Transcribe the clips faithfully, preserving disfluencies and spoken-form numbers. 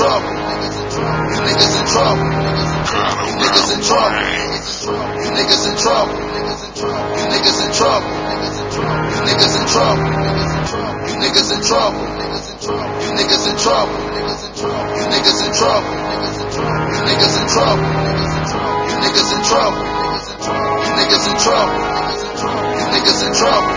trouble. You niggas in trouble. You niggas in trouble. You niggas in trouble. You niggas in trouble. You niggas in trouble. You niggas in trouble. You niggas in trouble. You niggas in trouble. You niggas in trouble. You niggas in trouble. You niggas in trouble. You niggas in trouble.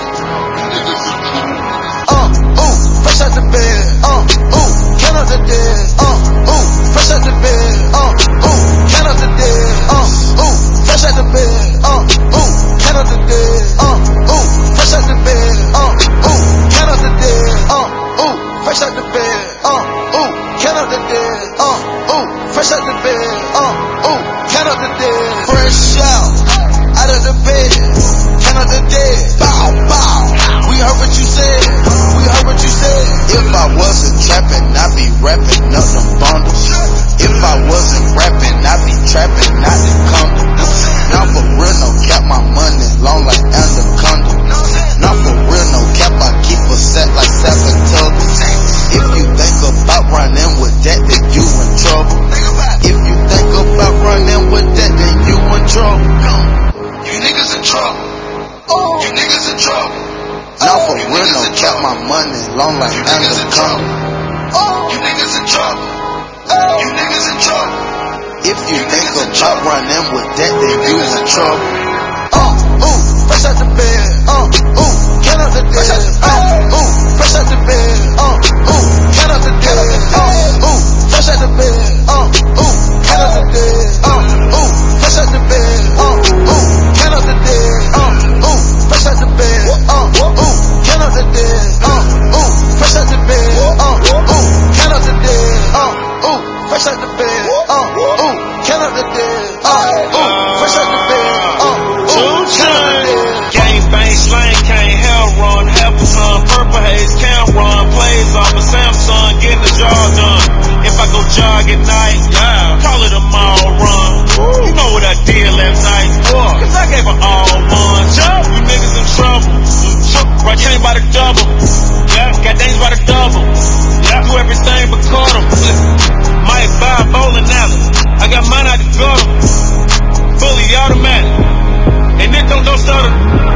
You niggas in trouble. Uh, ooh, fresh out the bed. Uh, ooh, count out the dead. Uh, ooh, fresh out the bed. Uh, ooh, count out the dead. Uh, ooh, fresh out the bed. Uh, ooh, count out the dead. Uh, ooh, fresh out the bed. Uh, ooh, count out the dead. Uh, ooh, fresh out the bed. Uh, ooh, count out the dead. Uh, ooh, fresh out the bed. Uh, ooh, count out the dead. Fresh out, out of the bed. Count out the dead. Bow, bow. We heard what you said. We heard what you said. If I wasn't trapping, I'd be rapping up them bundles. If I wasn't rapping, I'd be trapping out the condo. Now for real, no cap, my money long like anaconda. Now for real, no cap, I keep a set like seven tubbies. If you think about running with that, then you in trouble. If you think about running with that, then you in trouble. You niggas in trouble. You niggas in trouble. Now for real, no cap, my money long like anaconda. You niggas in trouble. You niggas in trouble. If you think about running with that, then you in trouble. Uh, ooh, fresh out the bed. Uh, ooh, count out the dead. Uh, ooh, fresh out the bed. Uh, ooh, count out the dead. Uh, ooh, fresh out the bed. Uh, ooh, count out the dead. Uh, ooh, fresh out the bed. Uh, ooh, count out the dead. Uh, ooh, fresh out the bed. Uh, ooh, count out the dead. Uh, ooh, fresh out the bed. Uh, ooh, count out the dead. Uh, ooh, fresh out the bed. Uh, ooh, count out the dead. Uh, ooh, fresh out the bed. Uh, ooh, count out the dead. Gang bang, slang, can't hell run. Half a ton, purple haze, can't run. Plays off a Samsung, getting the job done. If I go jog at night, yeah, call it a mall run. You know what I did last night, cause I gave her all one. You niggas in trouble. Right chain by the double. Yeah, got things by the double. Yeah, do everything but cut 'em. Might buy a bowling alley. I got mine out the gutter. Fully automatic. And it don't don't stutter.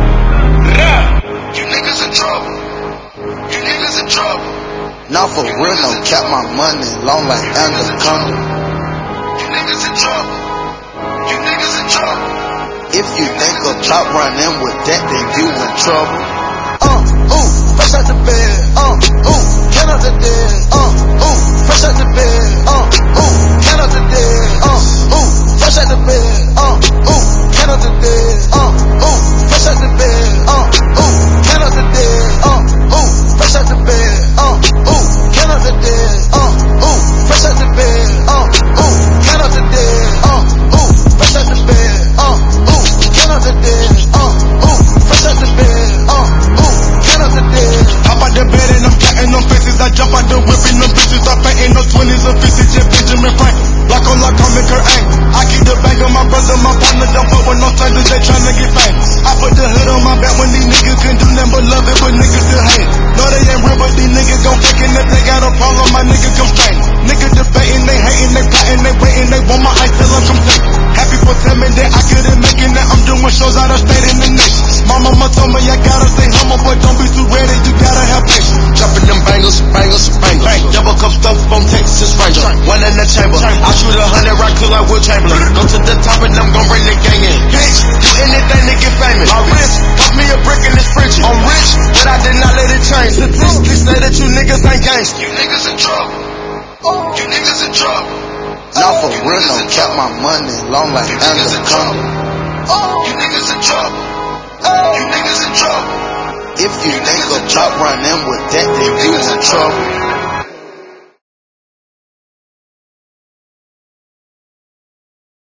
You niggas in trouble. You niggas in trouble. Now for real, no cap, my money long like anaconda. You niggas in trouble. You niggas in trouble. If you think about running with that, then you in trouble. Uh, ooh, fresh out the bed. Uh, ooh, count out the dead. Uh, ooh, fresh out the bed. Uh, ooh, count out the dead. Uh, ooh, fresh out the bed. Uh, ooh, count out the dead. Uh, ooh, fresh out the bed. Uh, ooh, count out the dead. Uh, ooh, fresh out the bed. Uh, ooh, count out the dead. Uh, ooh, fresh out the bed. Uh, ooh, count out the dead. Uh, ooh, fresh out the bed. Uh, ooh, count out the dead. Uh, ooh, fresh out the bed. Uh, ooh, count out the dead. Hop out the bed and I'm counting them faces. I jump out the whip and them bitches. I fainting no twenties or fifties. Just Benjamin Franklin. Lock on lock, I'm in Kurt Angle. I keep the bag on my brother, my partner. Don't fuck with no strangers, they tryna get famous. I put the hood on my back when these niggas couldn't do nothing but love it, but niggas still hate it. No, they ain't real, but these niggas gon' fake it. If they got a problem, my nigga come straight. Niggas debating, they hating, they plotting, they waiting, they want my ice till I'm complete. Happy for telling me that I couldn't make it, now I'm doing shows out of state in the nation. My mama told me I gotta stay humble, but don't be too ready, you gotta have patience. Dropping them bangles, bangles, bangles. Bang. Double cup stuff from Texas Ranger. One in the chamber. I shoot a hundred rock till I will Chamberlain. Go to the top and I'm gon' bring the gang in. Bitch, do anything to get famous. My wrist, got me a brick in this fridge. I'm rich, but I did not let it change. Statistically say that you niggas ain't gangsta. You niggas in trouble. You niggas in trouble. Now for real, no cap, my money long like anaconda. You niggas in trouble. You niggas in trouble. If you think about running with that, then you in trouble.